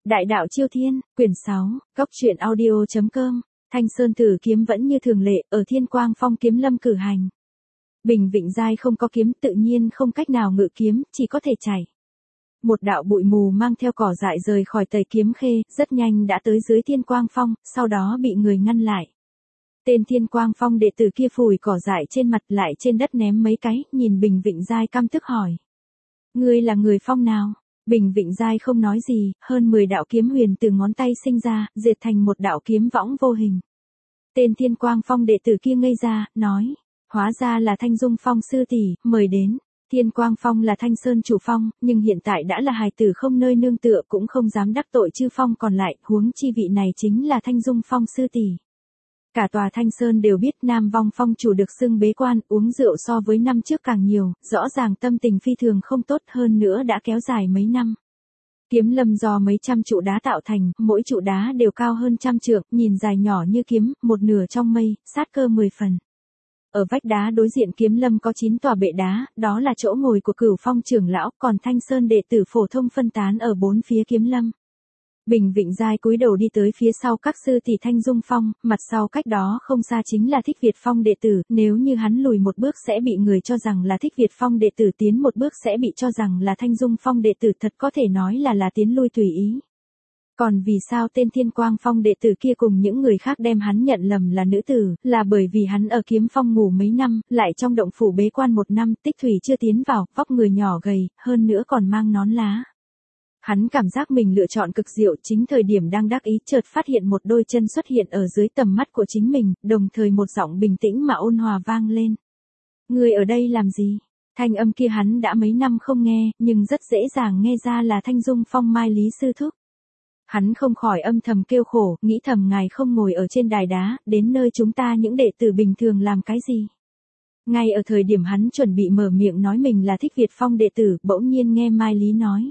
Đại đạo Chiêu Thiên, quyển 6, góc truyện audio.com, Thanh Sơn Tử kiếm vẫn như thường lệ, ở Thiên Quang Phong kiếm lâm cử hành. Bình Vịnh Giai không có kiếm tự nhiên không cách nào ngự kiếm, chỉ có thể chạy. Một đạo bụi mù mang theo cỏ dại rời khỏi Tây Kiếm Khê, rất nhanh đã tới dưới Thiên Quang Phong, sau đó bị người ngăn lại. Tên Thiên Quang Phong đệ tử kia phủi cỏ dại trên mặt lại trên đất ném mấy cái, nhìn Bình Vịnh Giai căm tức hỏi. Ngươi là người phong nào? Bình Vịnh Giai không nói gì, hơn 10 đạo kiếm huyền từ ngón tay sinh ra, diệt thành một đạo kiếm võng vô hình. Tên Thiên Quang Phong đệ tử kia ngây ra, nói, hóa ra là Thanh Dung Phong sư tỷ, mời đến. Thiên Quang Phong là Thanh Sơn chủ phong, nhưng hiện tại đã là hài tử không nơi nương tựa cũng không dám đắc tội chư phong còn lại, huống chi vị này chính là Thanh Dung Phong sư tỷ. Cả tòa Thanh Sơn đều biết Nam Vong Phong chủ được xưng bế quan, uống rượu so với năm trước càng nhiều, rõ ràng tâm tình phi thường không tốt hơn nữa đã kéo dài mấy năm. Kiếm lâm do mấy trăm trụ đá tạo thành, mỗi trụ đá đều cao hơn trăm trượng, nhìn dài nhỏ như kiếm, một nửa trong mây, sát cơ 10 phần. Ở vách đá đối diện kiếm lâm có 9 tòa bệ đá, đó là chỗ ngồi của Cửu Phong trưởng lão, còn Thanh Sơn đệ tử phổ thông phân tán ở 4 phía kiếm lâm. Bình Vịnh Giai cúi đầu đi tới phía sau các sư tỷ Thanh Dung Phong, mặt sau cách đó không xa chính là Thích Việt Phong đệ tử, nếu như hắn lùi một bước sẽ bị người cho rằng là Thích Việt Phong đệ tử, tiến một bước sẽ bị cho rằng là Thanh Dung Phong đệ tử, thật có thể nói là tiến lui tùy ý. Còn vì sao tên Thiên Quang Phong đệ tử kia cùng những người khác đem hắn nhận lầm là nữ tử, là bởi vì hắn ở kiếm phong ngủ mấy năm, lại trong động phủ bế quan 1 năm, tích thủy chưa tiến vào, vóc người nhỏ gầy, hơn nữa còn mang nón lá. Hắn cảm giác mình lựa chọn cực diệu, chính thời điểm đang đắc ý chợt phát hiện một đôi chân xuất hiện ở dưới tầm mắt của chính mình, đồng thời một giọng bình tĩnh mà ôn hòa vang lên. Người ở đây làm gì? Thanh âm kia hắn đã mấy năm không nghe, nhưng rất dễ dàng nghe ra là Thanh Dung Phong Mai Lý sư thúc. Hắn không khỏi âm thầm kêu khổ, nghĩ thầm ngài không ngồi ở trên đài đá, đến nơi chúng ta những đệ tử bình thường làm cái gì? Ngay ở thời điểm hắn chuẩn bị mở miệng nói mình là Thích Việt Phong đệ tử, bỗng nhiên nghe Mai Lý nói.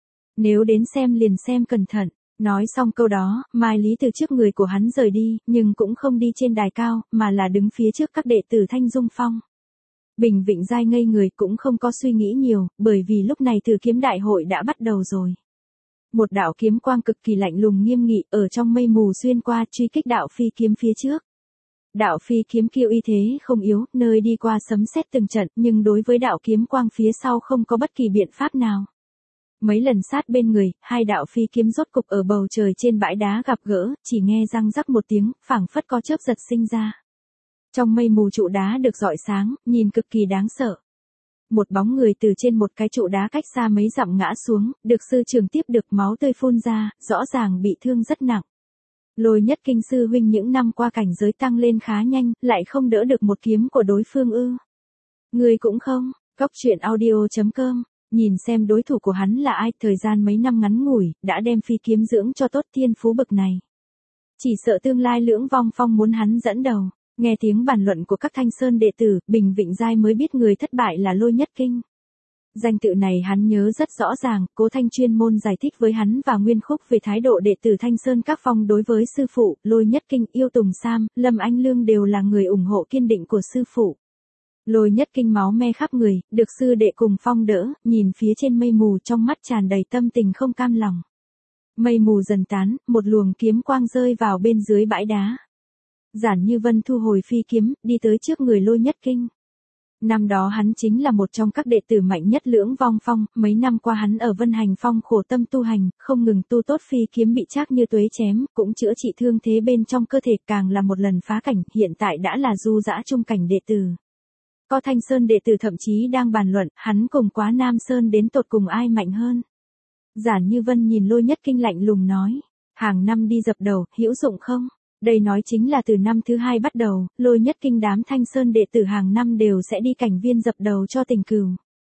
Nếu đến xem liền xem cẩn thận. Nói xong câu đó, Mai Lý từ trước người của hắn rời đi, nhưng cũng không đi trên đài cao, mà là đứng phía trước các đệ tử Thanh Dung Phong. Bình Vịnh Giai ngây người cũng không có suy nghĩ nhiều, bởi vì lúc này Từ kiếm đại hội đã bắt đầu rồi. Một đạo kiếm quang cực kỳ lạnh lùng nghiêm nghị ở trong mây mù xuyên qua truy kích đạo phi kiếm phía trước. Đạo phi kiếm kia uy thế không yếu, nơi đi qua sấm sét từng trận, nhưng đối với đạo kiếm quang phía sau không có bất kỳ biện pháp nào. Mấy lần sát bên người, hai đạo phi kiếm rốt cục ở bầu trời trên bãi đá gặp gỡ, chỉ nghe răng rắc một tiếng, phảng phất có chớp giật sinh ra. Trong mây mù trụ đá được rọi sáng, nhìn cực kỳ đáng sợ. Một bóng người từ trên một cái trụ đá cách xa mấy dặm ngã xuống, được sư trưởng tiếp được máu tươi phun ra, rõ ràng bị thương rất nặng. Lôi Nhất Kinh sư huynh những năm qua cảnh giới tăng lên khá nhanh, lại không đỡ được một kiếm của đối phương ư? Người cũng không, góc truyện audio.com. Nhìn xem đối thủ của hắn là ai, thời gian mấy năm ngắn ngủi, đã đem phi kiếm dưỡng cho tốt thiên phú bực này. Chỉ sợ tương lai Lưỡng Vong Phong muốn hắn dẫn đầu. Nghe tiếng bàn luận của các Thanh Sơn đệ tử, Bình Vịnh Giai mới biết người thất bại là Lôi Nhất Kinh. Danh tự này hắn nhớ rất rõ ràng, Cố Thanh chuyên môn giải thích với hắn và Nguyên Khúc về thái độ đệ tử Thanh Sơn các phong đối với sư phụ, Lôi Nhất Kinh, Yêu Tùng Sam, Lâm Anh Lương đều là người ủng hộ kiên định của sư phụ. Lôi Nhất Kinh máu me khắp người, được sư đệ cùng phong đỡ, nhìn phía trên mây mù trong mắt tràn đầy tâm tình không cam lòng. Mây mù dần tán, một luồng kiếm quang rơi vào bên dưới bãi đá. Giản Như Vân thu hồi phi kiếm, đi tới trước người Lôi Nhất Kinh. Năm đó hắn chính là một trong các đệ tử mạnh nhất Lưỡng Vong Phong, mấy năm qua hắn ở Vân Hành Phong khổ tâm tu hành, không ngừng tu tốt phi kiếm bị trác như tuế chém, cũng chữa trị thương thế bên trong cơ thể, càng là một lần phá cảnh, hiện tại đã là du dã trung cảnh đệ tử. Có Thanh Sơn đệ tử thậm chí đang bàn luận, hắn cùng Quá Nam Sơn đến tột cùng ai mạnh hơn. Giản Như Vân nhìn Lôi Nhất Kinh lạnh lùng nói, hàng năm đi dập đầu, hữu dụng không? Đây nói chính là từ năm thứ 2 bắt đầu, Lôi Nhất Kinh đám Thanh Sơn đệ tử hàng năm đều sẽ đi cảnh viên dập đầu cho tình cừu.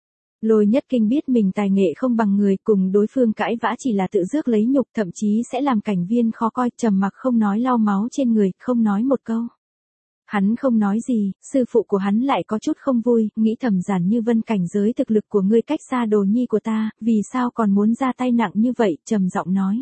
Lôi Nhất Kinh biết mình tài nghệ không bằng người, cùng đối phương cãi vã chỉ là tự rước lấy nhục, thậm chí sẽ làm cảnh viên khó coi, trầm mặc không nói, lau máu trên người, không nói một câu. Hắn không nói gì, sư phụ của hắn lại có chút không vui, nghĩ thầm Giản Như Vân, cảnh giới thực lực của ngươi cách xa đồ nhi của ta, vì sao còn muốn ra tay nặng như vậy, trầm giọng nói.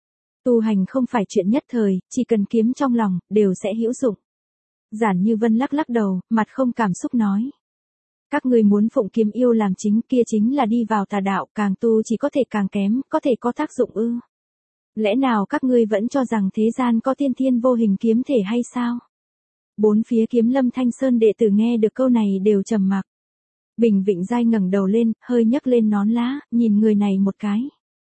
Tu hành không phải chuyện nhất thời, chỉ cần kiếm trong lòng, đều sẽ hữu dụng. Giản Như Vân lắc lắc đầu, mặt không cảm xúc nói. Các ngươi muốn phụng kiếm yêu làm chính, kia chính là đi vào tà đạo, càng tu chỉ có thể càng kém, có thể có tác dụng ư? Lẽ nào các ngươi vẫn cho rằng thế gian có tiên thiên vô hình kiếm thể hay sao? Bốn phía Kiếm Lâm Thanh Sơn đệ tử nghe được câu này đều trầm mặc. Bình Vịnh Giai ngẩng đầu lên, hơi nhấc lên nón lá, nhìn người này một cái.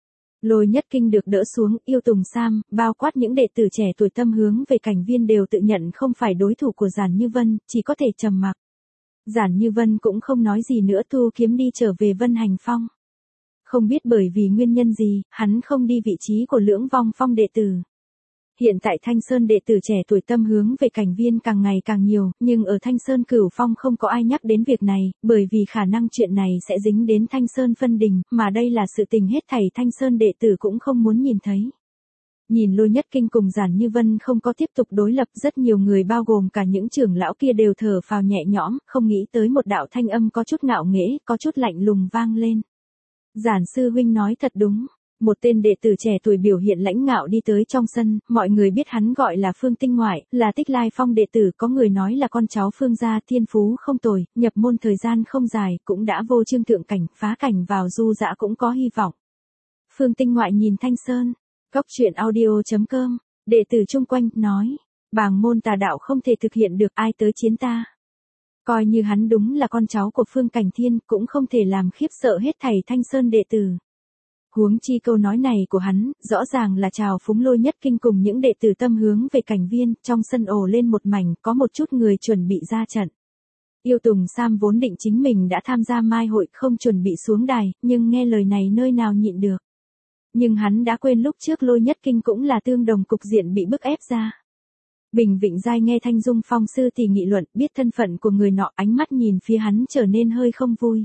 Lôi Nhất Kinh được đỡ xuống, Yêu Tùng Sam, bao quát những đệ tử trẻ tuổi tâm hướng về Cảnh Viên đều tự nhận không phải đối thủ của Giản Như Vân, chỉ có thể trầm mặc. Giản Như Vân cũng không nói gì nữa, thu kiếm đi trở về Vân Hành Phong. Không biết bởi vì nguyên nhân gì, hắn không đi vị trí của Lưỡng Vong Phong đệ tử. Hiện tại Thanh Sơn đệ tử trẻ tuổi tâm hướng về Cảnh Viên càng ngày càng nhiều, nhưng ở Thanh Sơn Cửu Phong không có ai nhắc đến việc này, bởi vì khả năng chuyện này sẽ dính đến Thanh Sơn phân đình, mà đây là sự tình hết thảy Thanh Sơn đệ tử cũng không muốn nhìn thấy. Nhìn Lôi Nhất Kinh cùng Giản Như Vân không có tiếp tục đối lập, rất nhiều người bao gồm cả những trưởng lão kia đều thở phào nhẹ nhõm, không nghĩ tới một đạo thanh âm có chút ngạo nghễ, có chút lạnh lùng vang lên. Giản sư huynh nói thật đúng. Một tên đệ tử trẻ tuổi biểu hiện lãnh ngạo đi tới trong sân, mọi người biết hắn gọi là Phương Tinh Ngoại, là Tích Lai Phong đệ tử, có người nói là con cháu Phương gia, thiên phú không tồi, nhập môn thời gian không dài, cũng đã vô chương thượng cảnh, phá cảnh vào du dã cũng có hy vọng. Phương Tinh Ngoại nhìn Thanh Sơn, Góc Truyện Audio.com, đệ tử chung quanh, nói, bàng môn tà đạo không thể thực hiện được, ai tới chiến ta. Coi như hắn đúng là con cháu của Phương Cảnh Thiên, cũng không thể làm khiếp sợ hết thảy Thanh Sơn đệ tử. Huống chi câu nói này của hắn, rõ ràng là chào phúng Lôi Nhất Kinh cùng những đệ tử tâm hướng về Cảnh Viên, trong sân ồ lên một mảnh, có một chút người chuẩn bị ra trận. Yêu Tùng Sam vốn định chính mình đã tham gia mai hội, không chuẩn bị xuống đài, nhưng nghe lời này nơi nào nhịn được. Nhưng hắn đã quên lúc trước Lôi Nhất Kinh cũng là tương đồng cục diện bị bức ép ra. Bình Vịnh Giai nghe Thanh Dung Phong sư tỷ nghị luận, biết thân phận của người nọ, ánh mắt nhìn phía hắn trở nên hơi không vui.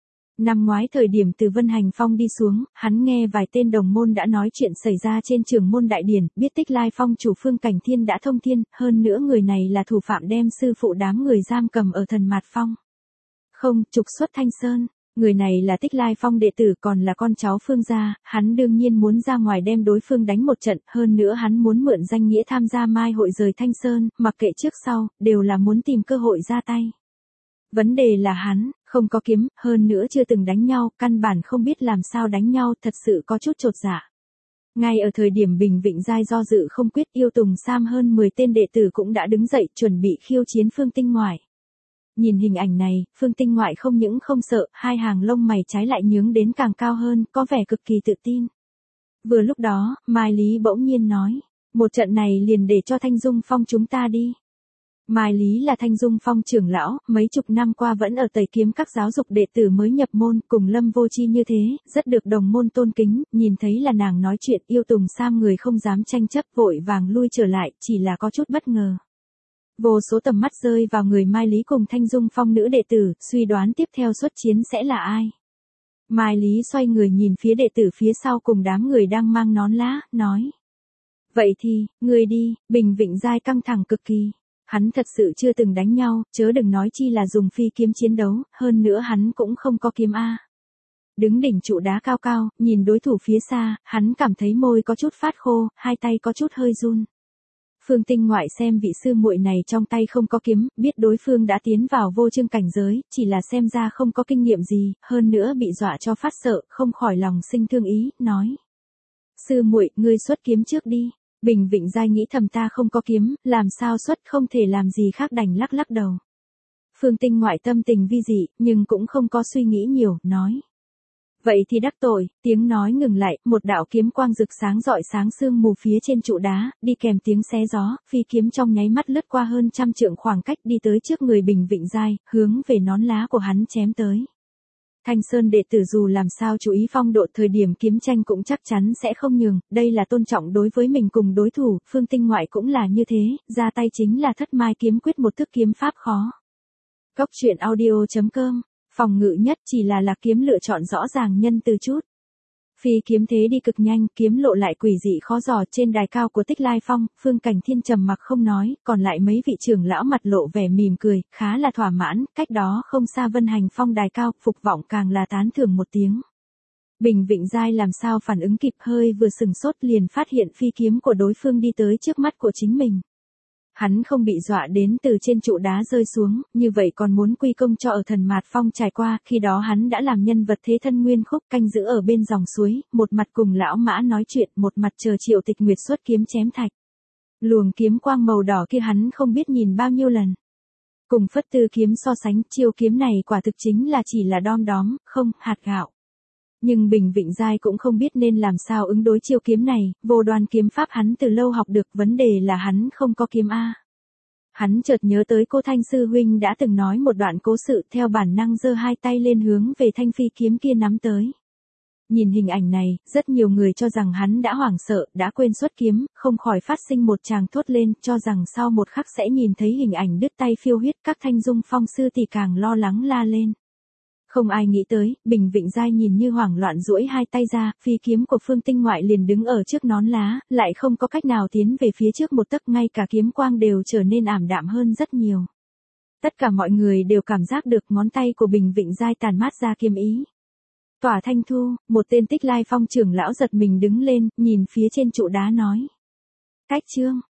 Năm ngoái thời điểm từ Vân Hành Phong đi xuống, hắn nghe vài tên đồng môn đã nói chuyện xảy ra trên trường môn đại điển, biết Tích Lai Phong chủ Phương Cảnh Thiên đã thông thiên, hơn nữa người này là thủ phạm đem sư phụ đám người giam cầm ở Thần Mạt Phong. Không, trục xuất Thanh Sơn, người này là Tích Lai Phong đệ tử còn là con cháu Phương gia, hắn đương nhiên muốn ra ngoài đem đối phương đánh một trận, hơn nữa hắn muốn mượn danh nghĩa tham gia mai hội rời Thanh Sơn, mặc kệ trước sau, đều là muốn tìm cơ hội ra tay. Vấn đề là hắn, không có kiếm, hơn nữa chưa từng đánh nhau, căn bản không biết làm sao đánh nhau, thật sự có chút chột dạ. Ngay ở thời điểm Bình Vịnh Giai do dự không quyết, Yêu Tùng Sam hơn 10 tên đệ tử cũng đã đứng dậy chuẩn bị khiêu chiến Phương Tinh Ngoại. Nhìn hình ảnh này, Phương Tinh Ngoại không những không sợ, hai hàng lông mày trái lại nhướng đến càng cao hơn, có vẻ cực kỳ tự tin. Vừa lúc đó, Mai Lý bỗng nhiên nói, một trận này liền để cho Thanh Dung Phong chúng ta đi. Mai Lý là Thanh Dung Phong trưởng lão, mấy chục năm qua vẫn ở Tây Kiếm các giáo dục đệ tử mới nhập môn, cùng Lâm Vô Chi như thế, rất được đồng môn tôn kính, nhìn thấy là nàng nói chuyện, Yêu Tùng Sam người không dám tranh chấp, vội vàng lui trở lại, chỉ là có chút bất ngờ. Vô số tầm mắt rơi vào người Mai Lý cùng Thanh Dung Phong nữ đệ tử, suy đoán tiếp theo xuất chiến sẽ là ai. Mai Lý xoay người nhìn phía đệ tử phía sau cùng đám người đang mang nón lá, nói. Vậy thì, người đi, Bình Vịnh Giai căng thẳng cực kỳ. Hắn thật sự chưa từng đánh nhau, chớ đừng nói chi là dùng phi kiếm chiến đấu, hơn nữa hắn cũng không có kiếm A. Đứng đỉnh trụ đá cao cao, nhìn đối thủ phía xa, hắn cảm thấy môi có chút phát khô, hai tay có chút hơi run. Phương Tinh Ngoại xem vị sư muội này trong tay không có kiếm, biết đối phương đã tiến vào vô chương cảnh giới, chỉ là xem ra không có kinh nghiệm gì, hơn nữa bị dọa cho phát sợ, không khỏi lòng sinh thương ý, nói. Sư muội, ngươi xuất kiếm trước đi. Bình Vịnh Giai nghĩ thầm ta không có kiếm, làm sao xuất, không thể làm gì khác đành lắc lắc đầu. Phương Tinh Ngoại tâm tình vi dị, nhưng cũng không có suy nghĩ nhiều, nói. Vậy thì đắc tội, tiếng nói ngừng lại, một đạo kiếm quang rực sáng rọi sáng sương mù phía trên trụ đá, đi kèm tiếng xé gió, phi kiếm trong nháy mắt lướt qua hơn 100 trượng khoảng cách đi tới trước người Bình Vịnh Giai, hướng về nón lá của hắn chém tới. Thanh Sơn đệ tử dù làm sao chú ý phong độ thời điểm kiếm tranh cũng chắc chắn sẽ không nhường, đây là tôn trọng đối với mình cùng đối thủ, Phương Tinh Ngoại cũng là như thế, ra tay chính là Thất Mai kiếm quyết, một thức kiếm pháp khó. Góc Truyện Audio.com, phòng ngự nhất chỉ là lạc kiếm lựa chọn rõ ràng nhân từ chút. Phi kiếm thế đi cực nhanh, kiếm lộ lại quỷ dị khó dò trên đài cao của Tích Lai Phong, Phương Cảnh Thiên trầm mặc không nói, còn lại mấy vị trưởng lão mặt lộ vẻ mỉm cười, khá là thỏa mãn, cách đó không xa Vân Hành Phong đài cao, Phục Vọng càng là tán thưởng một tiếng. Bình Vịnh Giai làm sao phản ứng kịp, hơi vừa sừng sốt liền phát hiện phi kiếm của đối phương đi tới trước mắt của chính mình. Hắn không bị dọa đến từ trên trụ đá rơi xuống, như vậy còn muốn quy công cho ở Thần Mạt Phong trải qua, khi đó hắn đã làm nhân vật thế thân nguyên khúc canh giữ ở bên dòng suối, một mặt cùng lão mã nói chuyện, một mặt chờ Triệu Tịch Nguyệt xuất kiếm chém thạch. Luồng kiếm quang màu đỏ kia hắn không biết nhìn bao nhiêu lần. Cùng Phất Tư kiếm so sánh, chiêu kiếm này quả thực chính là chỉ là đom đóm, không, hạt gạo. Nhưng Bình Vịnh Giai cũng không biết nên làm sao ứng đối chiêu kiếm này, vô đoan kiếm pháp hắn từ lâu học được, vấn đề là hắn không có kiếm A. Hắn chợt nhớ tới cô Thanh sư huynh đã từng nói một đoạn cố sự, theo bản năng giơ hai tay lên hướng về thanh phi kiếm kia nắm tới. Nhìn hình ảnh này, rất nhiều người cho rằng hắn đã hoảng sợ, đã quên xuất kiếm, không khỏi phát sinh một tràng thốt lên, cho rằng sau một khắc sẽ nhìn thấy hình ảnh đứt tay phiêu huyết, các Thanh Dung Phong sư thì càng lo lắng la lên. Không ai nghĩ tới, Bình Vịnh Giai nhìn như hoảng loạn duỗi hai tay ra, phi kiếm của Phương Tinh Ngoại liền đứng ở trước nón lá, lại không có cách nào tiến về phía trước một tấc, ngay cả kiếm quang đều trở nên ảm đạm hơn rất nhiều. Tất cả mọi người đều cảm giác được ngón tay của Bình Vịnh Giai tàn mát ra kiếm ý. Tỏa Thanh Thu, một tên Tích Lai Phong trưởng lão giật mình đứng lên, nhìn phía trên trụ đá nói. Cách chương.